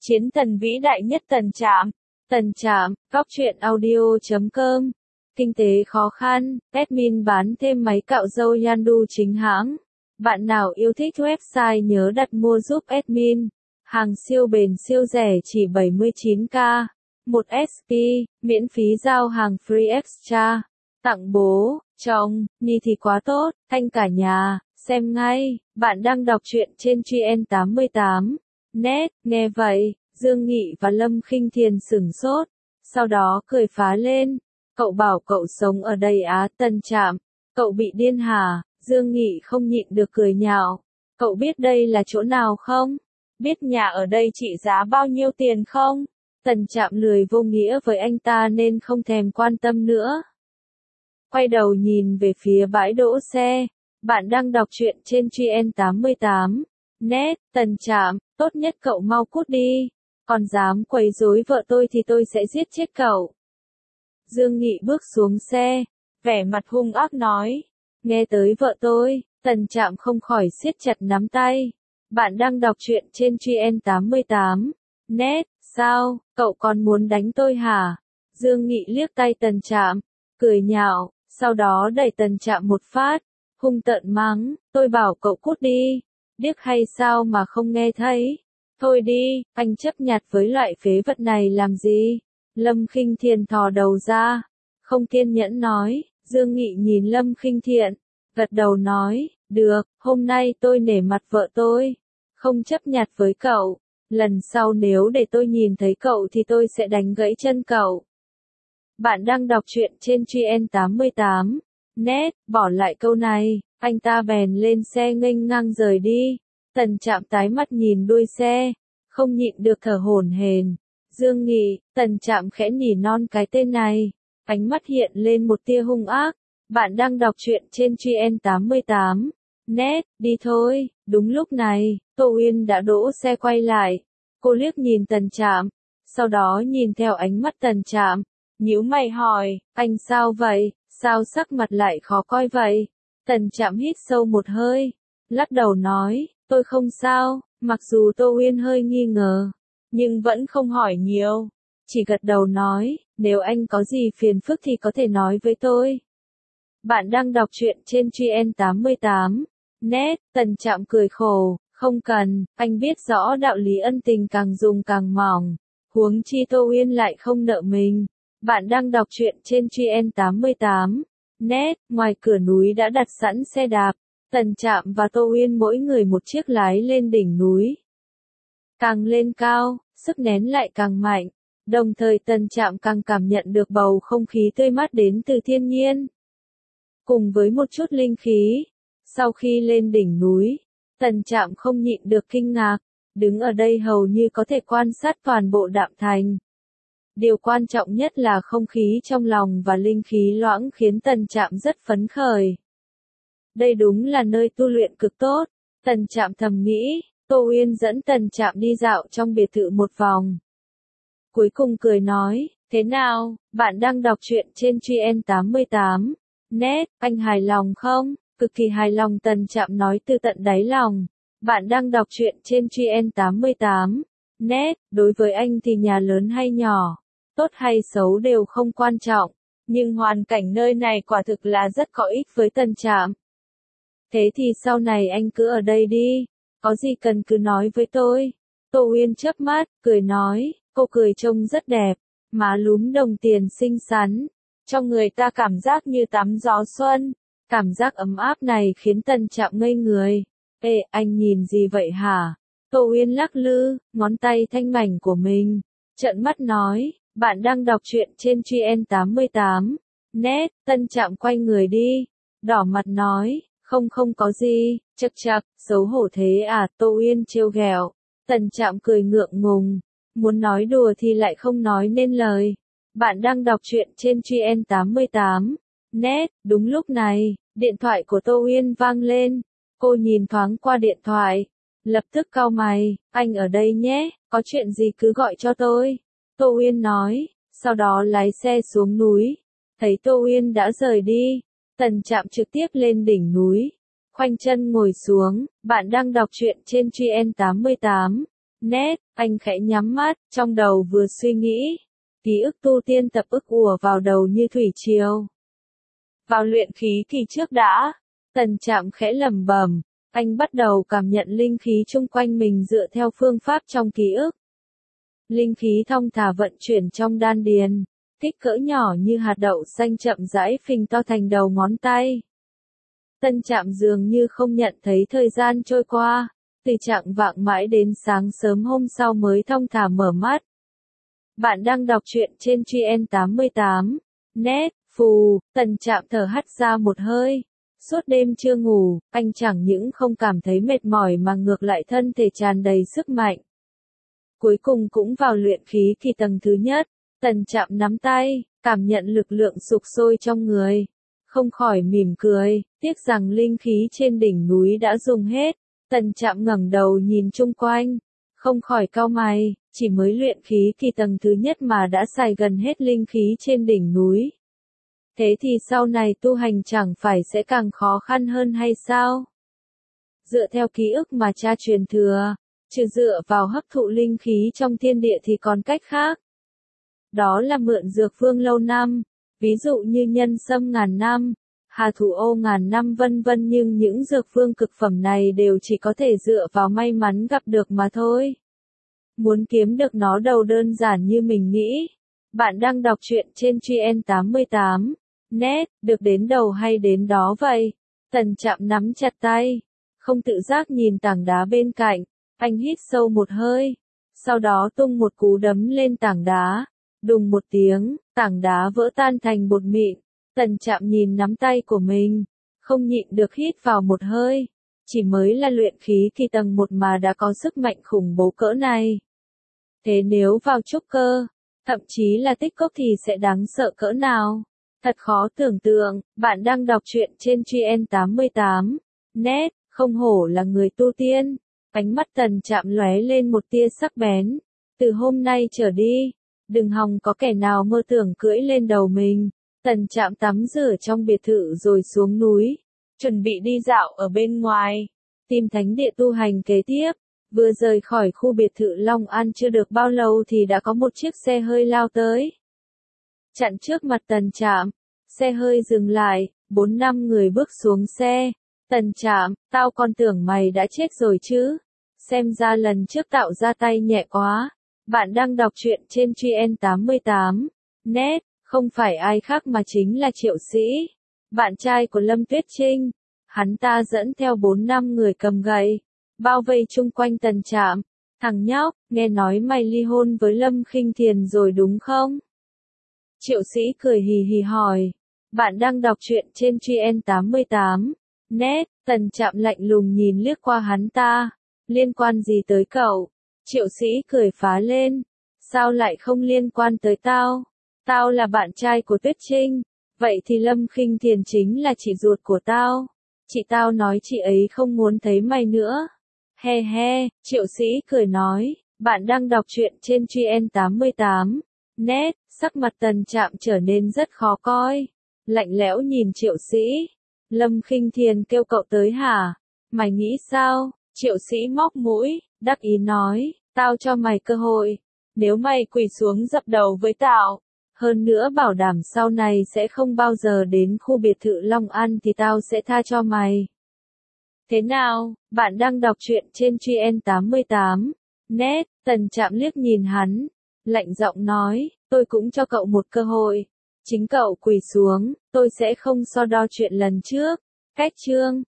Chiến thần vĩ đại nhất Tần Trạm. Tần Trạm, góc truyện audio.com. Kinh tế khó khăn, admin bán thêm máy cạo râu Yandu chính hãng. Bạn nào yêu thích website nhớ đặt mua giúp admin. Hàng siêu bền siêu rẻ chỉ 79k. 1 SP, miễn phí giao hàng free extra. Tặng bố, chồng, Nhi thì quá tốt, thanh cả nhà, xem ngay. Bạn đang đọc truyện trên GN88. Net, nghe vậy, Dương Nghị và Lâm Khinh Thiền sửng sốt, sau đó cười phá lên. Cậu bảo cậu sống ở đây á? Tần Trạm, cậu bị điên hả? Dương Nghị không nhịn được cười nhạo. Cậu biết đây là chỗ nào không? Biết nhà ở đây trị giá bao nhiêu tiền không? Tần Trạm lười vô nghĩa với anh ta nên không thèm quan tâm nữa. Quay đầu nhìn về phía bãi đỗ xe. Bạn đang đọc truyện trên GN88. Net, Tần Trạm, tốt nhất cậu mau cút đi. Còn dám quấy rối vợ tôi thì tôi sẽ giết chết cậu. Dương Nghị bước xuống xe, vẻ mặt hung ác nói. Nghe tới vợ tôi, Tần Trạm không khỏi siết chặt nắm tay. Bạn đang đọc truyện trên GN88. Net, sao, cậu còn muốn đánh tôi hả? Dương Nghị liếc tay Tần Trạm, cười nhạo, sau đó đẩy Tần Trạm một phát, hung tợn mắng, tôi bảo cậu cút đi. Điếc hay sao mà không nghe thấy? Thôi đi, anh chấp nhặt với loại phế vật này làm gì? Lâm Khinh Thiện thò đầu ra, không kiên nhẫn nói. Dương Nghị nhìn Lâm Khinh Thiện, gật đầu nói, được, hôm nay tôi nể mặt vợ tôi, không chấp nhặt với cậu. Lần sau nếu để tôi nhìn thấy cậu thì tôi sẽ đánh gãy chân cậu. Bạn đang đọc truyện trên GN88. Net, bỏ lại câu này, anh ta bèn lên xe nghênh ngang rời đi. Tần Trạm tái mắt nhìn đuôi xe, không nhịn được thở hổn hển. Dương Nghị, Tần Trạm khẽ nỉ non cái tên này, ánh mắt hiện lên một tia hung ác. Bạn đang đọc truyện trên GN88. Net, đi thôi. Đúng lúc này, Tô Uyên đã đỗ xe quay lại. Cô liếc nhìn Tần Trạm, sau đó nhìn theo ánh mắt Tần Trạm, nhíu mày hỏi, anh sao vậy, sao sắc mặt lại khó coi vậy? Tần Trạm hít sâu một hơi, lắc đầu nói, tôi không sao. Mặc dù Tô Uyên hơi nghi ngờ, nhưng vẫn không hỏi nhiều, chỉ gật đầu nói, nếu anh có gì phiền phức thì có thể nói với tôi. Bạn đang đọc truyện trên GN88. Net, Tần Trạm cười khổ, không cần, anh biết rõ đạo lý ân tình càng dùng càng mỏng, huống chi Tô Uyên lại không nợ mình. Bạn đang đọc truyện trên GN88. Net, ngoài cửa núi đã đặt sẵn xe đạp, Tần Trạm và Tô Uyên mỗi người một chiếc lái lên đỉnh núi. Càng lên cao, sức nén lại càng mạnh, đồng thời Tần Trạm càng cảm nhận được bầu không khí tươi mát đến từ thiên nhiên, cùng với một chút linh khí. Sau khi lên đỉnh núi, Tần Trạm không nhịn được kinh ngạc, đứng ở đây hầu như có thể quan sát toàn bộ Đạm Thành. Điều quan trọng nhất là không khí trong lòng và linh khí loãng khiến Tần Trạm rất phấn khởi. Đây đúng là nơi tu luyện cực tốt, Tần Trạm thầm nghĩ. Tô Uyên dẫn Tần Trạm đi dạo trong biệt thự một vòng. Cuối cùng cười nói, thế nào, bạn đang đọc truyện trên GN88. Net, anh hài lòng không? Cực kỳ hài lòng, Tần Trạm nói từ tận đáy lòng. Bạn đang đọc truyện trên GN88. Net, đối với anh thì nhà lớn hay nhỏ, tốt hay xấu đều không quan trọng, nhưng hoàn cảnh nơi này quả thực là rất có ích với Tần Trạm. Thế thì sau này anh cứ ở đây đi, có gì cần cứ nói với tôi. Tô Uyên chớp mắt, cười nói, cô cười trông rất đẹp, má lúm đồng tiền xinh xắn, cho người ta cảm giác như tắm gió xuân. Cảm giác ấm áp này khiến Tần Trạm ngây người. Ê, anh nhìn gì vậy hả? Tô Uyên lắc lư, ngón tay thanh mảnh của mình, trợn mắt nói, bạn đang đọc truyện trên GN88. Net, Tần Trạm quay người đi, đỏ mặt nói, không có gì, chậc chậc, xấu hổ thế à? Tô Uyên trêu ghẹo. Tần Trạm cười ngượng ngùng, muốn nói đùa thì lại không nói nên lời. Bạn đang đọc truyện trên GN88. Net, đúng lúc này, điện thoại của Tô Uyên vang lên. Cô nhìn thoáng qua điện thoại, lập tức cau mày, anh ở đây nhé, có chuyện gì cứ gọi cho tôi. Tô Uyên nói, sau đó lái xe xuống núi. Thấy Tô Uyên đã rời đi, Tần Trạm trực tiếp lên đỉnh núi, khoanh chân ngồi xuống. Bạn đang đọc truyện trên GN88. Net, anh khẽ nhắm mắt, trong đầu vừa suy nghĩ. Ký ức tu tiên tập ức ùa vào đầu như thủy triều. Vào luyện khí kỳ trước đã. Tần Trạm khẽ lẩm bẩm, anh bắt đầu cảm nhận linh khí chung quanh mình dựa theo phương pháp trong ký ức. Linh khí thong thả vận chuyển trong đan điền, kích cỡ nhỏ như hạt đậu xanh chậm rãi phình to thành đầu ngón tay. Tần Trạm dường như không nhận thấy thời gian trôi qua, từ trạng vạng mãi đến sáng sớm hôm sau mới thong thả mở mắt. Bạn đang đọc truyện trên Truyện88. Net, phù, Tần Trạm thở hắt ra một hơi. Suốt đêm chưa ngủ, anh chẳng những không cảm thấy mệt mỏi mà ngược lại thân thể tràn đầy sức mạnh. Cuối cùng cũng vào luyện khí kỳ tầng thứ nhất, Tần Trạm nắm tay, cảm nhận lực lượng sục sôi trong người. Không khỏi mỉm cười, tiếc rằng linh khí trên đỉnh núi đã dùng hết. Tần Trạm ngẩng đầu nhìn chung quanh, không khỏi cau mày, chỉ mới luyện khí kỳ tầng thứ nhất mà đã xài gần hết linh khí trên đỉnh núi. Thế thì sau này tu hành chẳng phải sẽ càng khó khăn hơn hay sao? Dựa theo ký ức mà cha truyền thừa, trừ dựa vào hấp thụ linh khí trong thiên địa thì còn cách khác. Đó là mượn dược phương lâu năm, ví dụ như nhân sâm ngàn năm, hà thủ ô ngàn năm vân vân, nhưng những dược phương cực phẩm này đều chỉ có thể dựa vào may mắn gặp được mà thôi. Muốn kiếm được nó đâu đơn giản như mình nghĩ. Bạn đang đọc truyện trên Truyện88. Net, được đến đầu hay đến đó vậy? Tần Trạm nắm chặt tay, không tự giác nhìn tảng đá bên cạnh, anh hít sâu một hơi, sau đó tung một cú đấm lên tảng đá, đùng một tiếng, tảng đá vỡ tan thành bột mịn. Tần Trạm nhìn nắm tay của mình, không nhịn được hít vào một hơi, chỉ mới là luyện khí kỳ tầng 1 mà đã có sức mạnh khủng bố cỡ này. Thế nếu vào trúc cơ, thậm chí là tích cốc thì sẽ đáng sợ cỡ nào? Thật khó tưởng tượng. Bạn đang đọc truyện trên Truyện88. Net, không hổ là người tu tiên. Ánh mắt Tần Trạm lóe lên một tia sắc bén. Từ hôm nay trở đi, đừng hòng có kẻ nào mơ tưởng cưỡi lên đầu mình. Tần Trạm tắm rửa trong biệt thự rồi xuống núi, chuẩn bị đi dạo ở bên ngoài, tìm thánh địa tu hành kế tiếp. Vừa rời khỏi khu biệt thự Long An chưa được bao lâu thì đã có một chiếc xe hơi lao tới. Chặn trước mặt Tần Trạm, xe hơi dừng lại, 4-5 người bước xuống xe. Tần Trạm, tao còn tưởng mày đã chết rồi chứ. Xem ra lần trước tạo ra tay nhẹ quá. Bạn đang đọc truyện trên Truyện88. Net, không phải ai khác mà chính là Triệu Sĩ, bạn trai của Lâm Tuyết Trinh. Hắn ta dẫn theo 4-5 người cầm gậy, bao vây chung quanh Tần Trạm. Thằng nhóc, nghe nói mày ly hôn với Lâm Khinh Thiền rồi đúng không? Triệu Sĩ cười hì hì hỏi. Bạn đang đọc truyện trên Truyện88. Net, Tần Trạm lạnh lùng nhìn liếc qua hắn ta. Liên quan gì tới cậu? Triệu Sĩ cười phá lên. Sao lại không liên quan tới tao? Tao là bạn trai của Tuyết Trinh. Vậy thì Lâm Khinh Thiền chính là chị ruột của tao. Chị tao nói chị ấy không muốn thấy mày nữa. He he, Triệu Sĩ cười nói. Bạn đang đọc truyện trên Truyện88. Net, sắc mặt Tần Trạm trở nên rất khó coi. Lạnh lẽo nhìn Triệu Sĩ. Lâm Khinh Thiền kêu cậu tới hả? Mày nghĩ sao? Triệu Sĩ móc mũi, đắc ý nói. Tao cho mày cơ hội. Nếu mày quỳ xuống dập đầu với tao, hơn nữa bảo đảm sau này sẽ không bao giờ đến khu biệt thự Long An thì tao sẽ tha cho mày. Thế nào? Bạn đang đọc truyện trên Truyện88. Net, Tần Trạm liếc nhìn hắn, lạnh giọng nói, tôi cũng cho cậu một cơ hội. Chính cậu quỳ xuống, tôi sẽ không so đo chuyện lần trước. Cách chương